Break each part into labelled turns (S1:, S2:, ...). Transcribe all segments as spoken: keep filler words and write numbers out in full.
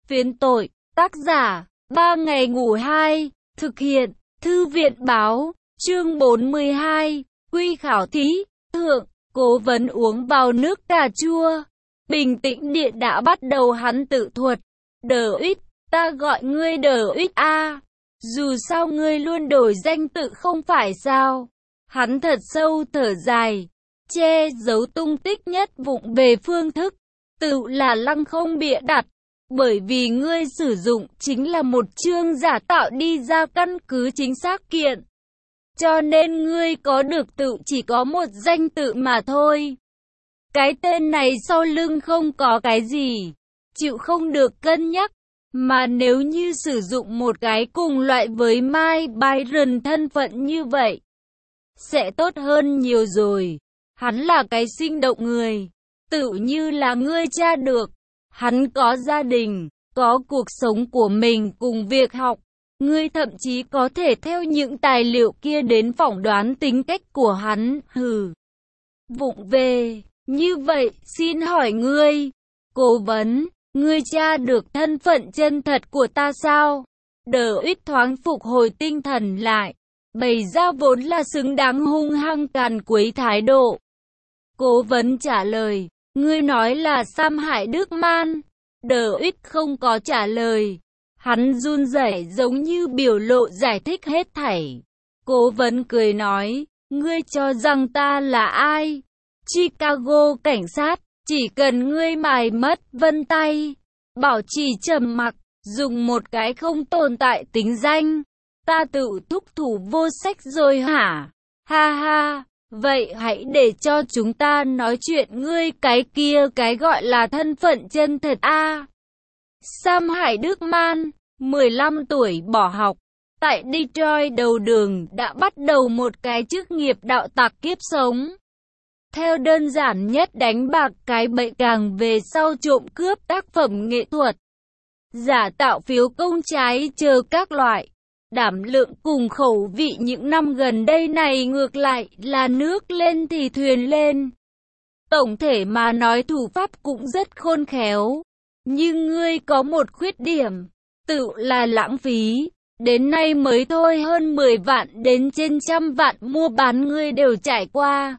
S1: Phiến tội, tác giả, ba ngày ngủ hai, thực hiện, thư viện báo, chương bốn mươi hai, quy khảo thí, thượng, cố vấn uống vào nước cà chua. Bình tĩnh điện đã bắt đầu hắn tự thuật. Đờ Uýt, ta gọi ngươi Đờ Uýt a. Dù sao ngươi luôn đổi danh tự không phải sao? Hắn thật sâu thở dài, che giấu tung tích nhất vụng về phương thức, tự là lăng không bịa đặt. Bởi vì ngươi sử dụng chính là một chương giả tạo đi ra căn cứ chính xác kiện. Cho nên ngươi có được tự chỉ có một danh tự mà thôi. Cái tên này sau lưng không có cái gì, chịu không được cân nhắc. Mà nếu như sử dụng một cái cùng loại với Mai Byron thân phận như vậy, sẽ tốt hơn nhiều rồi. Hắn là cái sinh động người, tự như là ngươi tra được. Hắn có gia đình, có cuộc sống của mình cùng việc học. Ngươi thậm chí có thể theo những tài liệu kia đến phỏng đoán tính cách của hắn. Hừ, vụng về. Như vậy, xin hỏi ngươi, cố vấn, ngươi tra được thân phận chân thật của ta sao? Đờ Uýt thoáng phục hồi tinh thần lại, bày ra vốn là xứng đáng hung hăng càn quấy thái độ. Cố vấn trả lời, ngươi nói là Sam Hải Đức Man. Đờ Uýt không có trả lời. Hắn run rẩy giống như biểu lộ giải thích hết thảy. Cố vấn cười nói, ngươi cho rằng ta là ai? Chicago cảnh sát, chỉ cần ngươi mài mất vân tay, bảo trì trầm mặc, dùng một cái không tồn tại tính danh, ta tự thúc thủ vô sách rồi hả? Ha ha, vậy hãy để cho chúng ta nói chuyện ngươi cái kia cái gọi là thân phận chân thật a. Sam Hải Đức Man, mười lăm tuổi bỏ học, tại Detroit đầu đường đã bắt đầu một cái chức nghiệp đạo tặc kiếp sống. Theo đơn giản nhất đánh bạc cái bậy, càng về sau trộm cướp tác phẩm nghệ thuật, giả tạo phiếu công trái chờ các loại. Đảm lượng cùng khẩu vị những năm gần đây này ngược lại là nước lên thì thuyền lên. Tổng thể mà nói thủ pháp cũng rất khôn khéo. Nhưng ngươi có một khuyết điểm, tự là lãng phí. Đến nay mới thôi hơn mười vạn đến trên trăm vạn mua bán ngươi đều trải qua.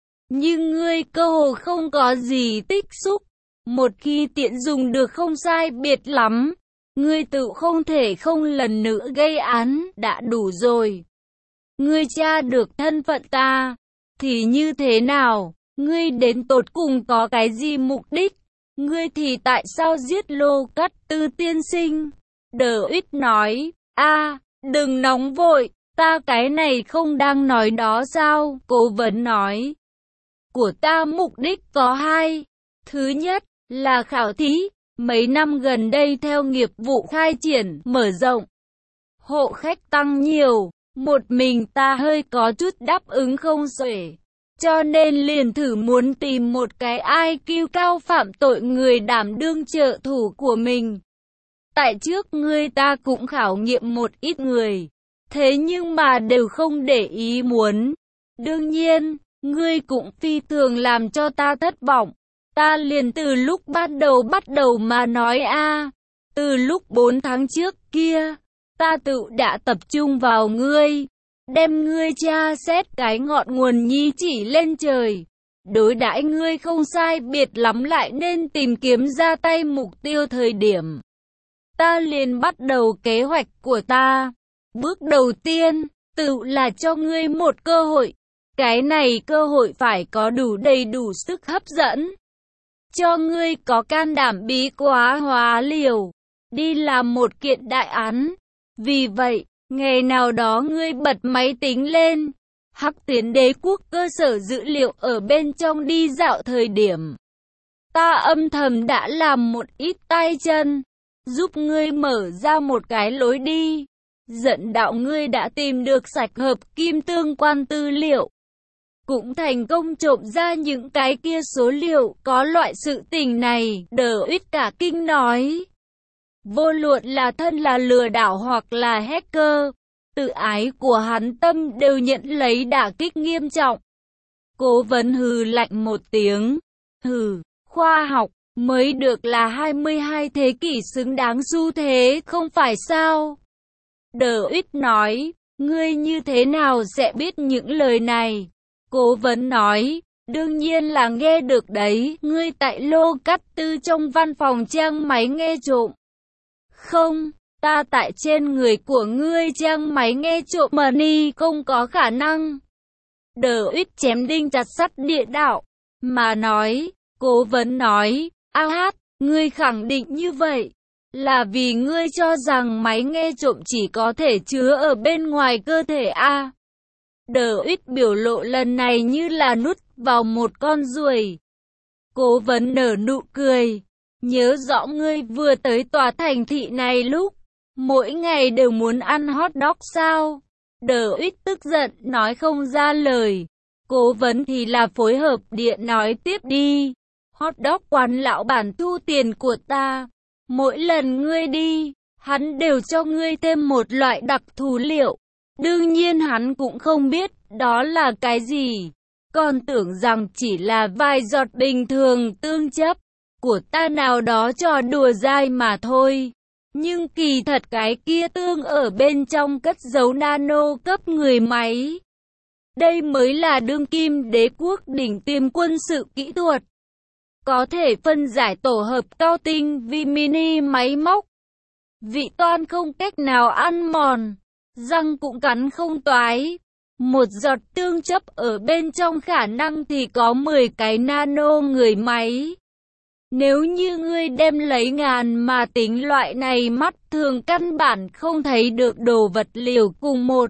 S1: Nhưng ngươi cơ hồ không có gì tích xúc. Một khi tiện dùng được không sai biệt lắm, ngươi tự không thể không lần nữa gây án, đã đủ rồi. Ngươi tra được thân phận ta, thì như thế nào? Ngươi đến tột cùng có cái gì mục đích? Ngươi thì tại sao giết Lô Cắt Tư tiên sinh? Đờ Uýt nói, a, đừng nóng vội, ta cái này không đang nói đó sao? Cố vấn nói, của ta mục đích có hai. Thứ nhất, là khảo thí. Mấy năm gần đây theo nghiệp vụ khai triển, mở rộng, hộ khách tăng nhiều, một mình ta hơi có chút đáp ứng không xuể. Cho nên liền thử muốn tìm một cái i kiu cao phạm tội người đảm đương trợ thủ của mình. Tại trước ngươi ta cũng khảo nghiệm một ít người, thế nhưng mà đều không để ý muốn. Đương nhiên, ngươi cũng phi thường làm cho ta thất vọng. Ta liền từ lúc ban đầu bắt đầu mà nói a, từ lúc bốn tháng trước kia, ta tự đã tập trung vào ngươi, đem ngươi tra xét cái ngọn nguồn nhi chỉ lên trời. Đối đãi ngươi không sai biệt lắm lại nên tìm kiếm ra tay mục tiêu thời điểm. Ta liền bắt đầu kế hoạch của ta. Bước đầu tiên, tự là cho ngươi một cơ hội. Cái này cơ hội phải có đủ đầy đủ sức hấp dẫn. Cho ngươi có can đảm bí quá hóa liều, đi làm một kiện đại án. Vì vậy, ngày nào đó ngươi bật máy tính lên, Hắc Tiến Đế quốc cơ sở dữ liệu ở bên trong đi dạo thời điểm. Ta âm thầm đã làm một ít tay chân, giúp ngươi mở ra một cái lối đi. Dẫn đạo ngươi đã tìm được sạch hợp kim tương quan tư liệu. Cũng thành công trộm ra những cái kia số liệu. Có loại sự tình này, Đờ Uýt cả kinh nói. Vô luận là thân là lừa đảo hoặc là hacker, tự ái của hắn tâm đều nhận lấy đả kích nghiêm trọng. Cố vấn hừ lạnh một tiếng. Hừ, khoa học, mới được là hai mươi hai thế kỷ xứng đáng xu thế, không phải sao? Đờ Ít nói, ngươi như thế nào sẽ biết những lời này? Cố vấn nói, đương nhiên là nghe được đấy, ngươi tại lô cắt tư trong văn phòng trang máy nghe trộm. Không, ta tại trên người của ngươi trang máy nghe trộm money không có khả năng. Đờ Ít chém đinh chặt sắt địa đạo, mà nói, cố vấn nói, a hát, ngươi khẳng định như vậy, là vì ngươi cho rằng máy nghe trộm chỉ có thể chứa ở bên ngoài cơ thể a. Đờ Ít biểu lộ lần này như là nút vào một con ruồi. Cố vấn nở nụ cười, nhớ rõ ngươi vừa tới tòa thành thị này lúc, mỗi ngày đều muốn ăn hot dog sao? Đờ Ít tức giận, nói không ra lời. Cố vấn thì là phối hợp điện nói tiếp đi. Hot dog quán lão bản thu tiền của ta. Mỗi lần ngươi đi, hắn đều cho ngươi thêm một loại đặc thù liệu. Đương nhiên hắn cũng không biết đó là cái gì. Còn tưởng rằng chỉ là vài giọt bình thường tương chấp của ta nào đó trò đùa dai mà thôi. Nhưng kỳ thật cái kia tương ở bên trong cất giấu nano cấp người máy. Đây mới là đương kim đế quốc đỉnh tiêm quân sự kỹ thuật. Có thể phân giải tổ hợp cao tinh vi mini máy móc. Vị toan không cách nào ăn mòn, răng cũng cắn không toái. Một giọt tương chấp ở bên trong khả năng thì có mười cái nano người máy. Nếu như ngươi đem lấy ngàn mà tính, loại này mắt thường căn bản không thấy được đồ vật liều cùng một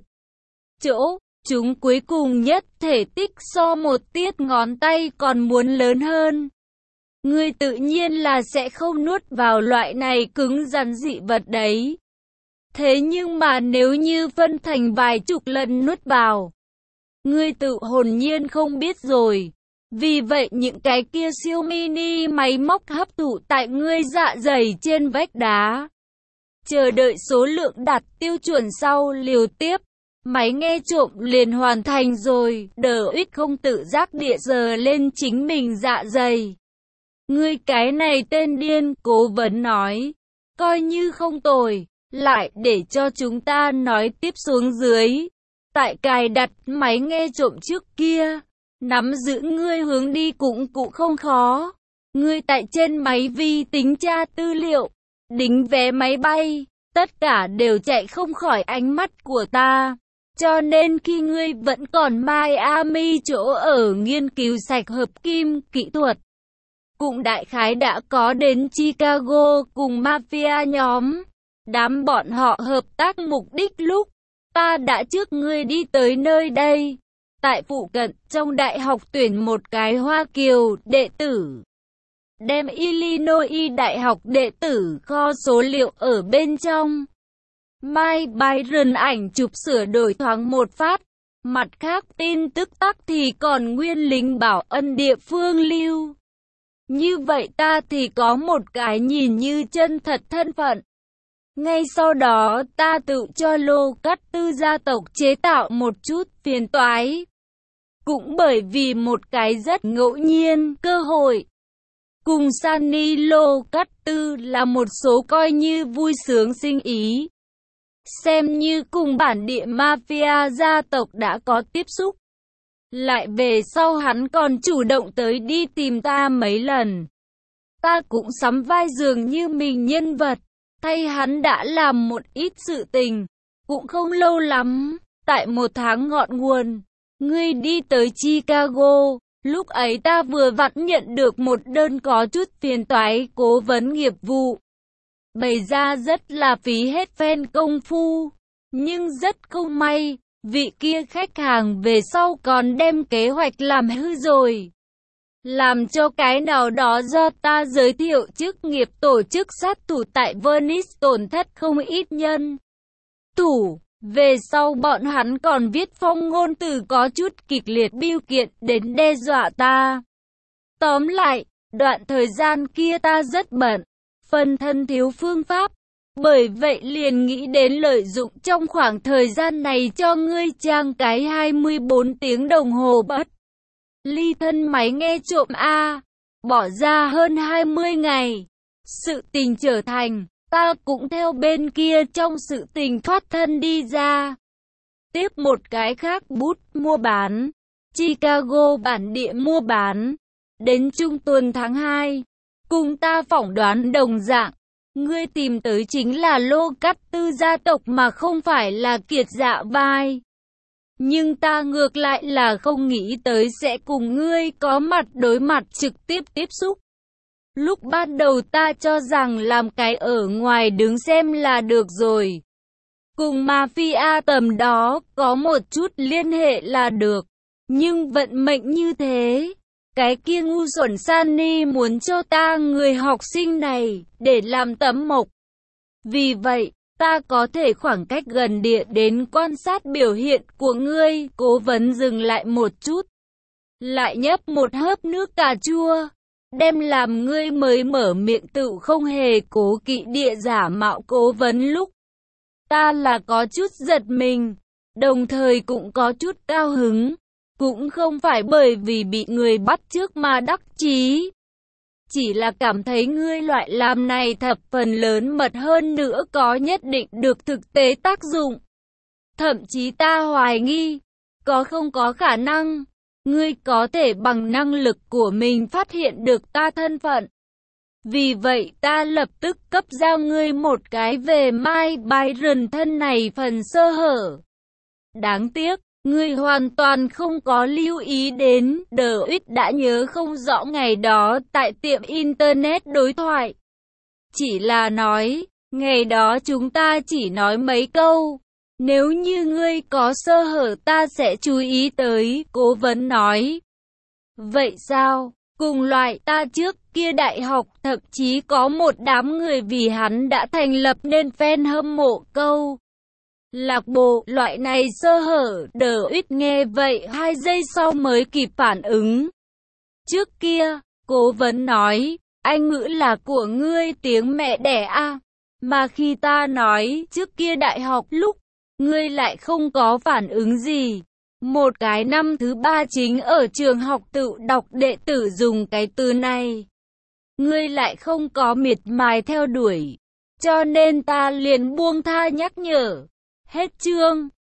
S1: chỗ, chúng cuối cùng nhất thể tích so một tiết ngón tay còn muốn lớn hơn. Ngươi tự nhiên là sẽ không nuốt vào loại này cứng rắn dị vật đấy. Thế nhưng mà nếu như phân thành vài chục lần nuốt vào, ngươi tự hồn nhiên không biết rồi. Vì vậy những cái kia siêu mini máy móc hấp thụ tại ngươi dạ dày trên vách đá. Chờ đợi số lượng đạt tiêu chuẩn sau liều tiếp, máy nghe trộm liền hoàn thành rồi. Đờ Ít không tự giác địa giờ lên chính mình dạ dày. Ngươi cái này tên điên, cố vấn nói. Coi như không tồi, lại để cho chúng ta nói tiếp xuống dưới. Tại cài đặt máy nghe trộm trước kia, nắm giữ ngươi hướng đi cũng cũng không khó. Ngươi tại trên máy vi tính tra tư liệu, đính vé máy bay, tất cả đều chạy không khỏi ánh mắt của ta. Cho nên khi ngươi vẫn còn Miami chỗ ở nghiên cứu sạch hợp kim kỹ thuật, cũng đại khái đã có đến Chicago cùng mafia nhóm. Đám bọn họ hợp tác mục đích lúc ta đã trước ngươi đi tới nơi đây. Tại phụ cận, trong đại học tuyển một cái Hoa Kiều đệ tử. Đem Illinois đại học đệ tử kho số liệu ở bên trong. Mai Byron ảnh chụp sửa đổi thoáng một phát. Mặt khác tin tức tắc thì còn nguyên lính bảo ân địa phương lưu. Như vậy ta thì có một cái nhìn như chân thật thân phận. Ngay sau đó ta tự cho lô cắt tư gia tộc chế tạo một chút phiền toái. Cũng bởi vì một cái rất ngẫu nhiên cơ hội. Cùng Sunny lô cắt tư là một số coi như vui sướng sinh ý. Xem như cùng bản địa mafia gia tộc đã có tiếp xúc. Lại về sau hắn còn chủ động tới đi tìm ta mấy lần. Ta cũng sắm vai dường như mình nhân vật. Thay hắn đã làm một ít sự tình. Cũng không lâu lắm. Tại một tháng ngọn nguồn, ngươi đi tới Chicago. Lúc ấy ta vừa vặn nhận được một đơn có chút phiền toái cố vấn nghiệp vụ. Bày ra rất là phí hết phen công phu. Nhưng rất không may, vị kia khách hàng về sau còn đem kế hoạch làm hư rồi. Làm cho cái nào đó do ta giới thiệu chức nghiệp tổ chức sát thủ tại Venice tổn thất không ít nhân thủ. Về sau bọn hắn còn viết phong ngôn từ có chút kịch liệt biêu kiện đến đe dọa ta. Tóm lại, đoạn thời gian kia ta rất bận, phần thân thiếu phương pháp. Bởi vậy liền nghĩ đến lợi dụng trong khoảng thời gian này cho ngươi trang cái hai mươi bốn tiếng đồng hồ bất ly thân máy nghe trộm a. bỏ ra hơn hai mươi ngày. Sự tình trở thành, ta cũng theo bên kia trong sự tình thoát thân đi ra. Tiếp một cái khác bút mua bán, Chicago bản địa mua bán. Đến trung tuần tháng hai, cùng ta phỏng đoán đồng dạng, ngươi tìm tới chính là Lô Cát Tư gia tộc mà không phải là Kiệt Dạ Vai. Nhưng ta ngược lại là không nghĩ tới sẽ cùng ngươi có mặt đối mặt trực tiếp tiếp xúc. Lúc ban đầu ta cho rằng làm cái ở ngoài đứng xem là được rồi. Cùng mafia tầm đó có một chút liên hệ là được. Nhưng vận mệnh như thế, cái kia ngu xuẩn Sunny muốn cho ta người học sinh này để làm tấm mộc. Vì vậy, ta có thể khoảng cách gần địa đến quan sát biểu hiện của ngươi. Cố vấn dừng lại một chút, lại nhấp một hớp nước cà chua, đem làm ngươi mới mở miệng tự không hề cố kỵ địa giả mạo cố vấn lúc. Ta là có chút giật mình, đồng thời cũng có chút cao hứng. Cũng không phải bởi vì bị người bắt chước mà đắc chí. Chỉ là cảm thấy ngươi loại làm này thập phần lớn mật hơn nữa có nhất định được thực tế tác dụng. Thậm chí ta hoài nghi, có không có khả năng, ngươi có thể bằng năng lực của mình phát hiện được ta thân phận. Vì vậy ta lập tức cấp ra ngươi một cái về Mai Byron thân này phần sơ hở. Đáng tiếc, ngươi hoàn toàn không có lưu ý đến, Đờ Uýt đã nhớ không rõ ngày đó tại tiệm Internet đối thoại. Chỉ là nói, ngày đó chúng ta chỉ nói mấy câu, nếu như ngươi có sơ hở ta sẽ chú ý tới, cố vấn nói. Vậy sao, cùng loại ta trước kia đại học thậm chí có một đám người vì hắn đã thành lập nên fan hâm mộ câu lạc bộ loại này sơ hở. Đờ Uýt nghe vậy hai giây sau mới kịp phản ứng. Trước kia, cố vấn nói, Anh ngữ là của ngươi tiếng mẹ đẻ a, mà khi ta nói trước kia đại học lúc, ngươi lại không có phản ứng gì. Một cái năm thứ ba chính ở trường học tự đọc đệ tử dùng cái từ này. Ngươi lại không có miệt mài theo đuổi, cho nên ta liền buông tha nhắc nhở. Hết chương.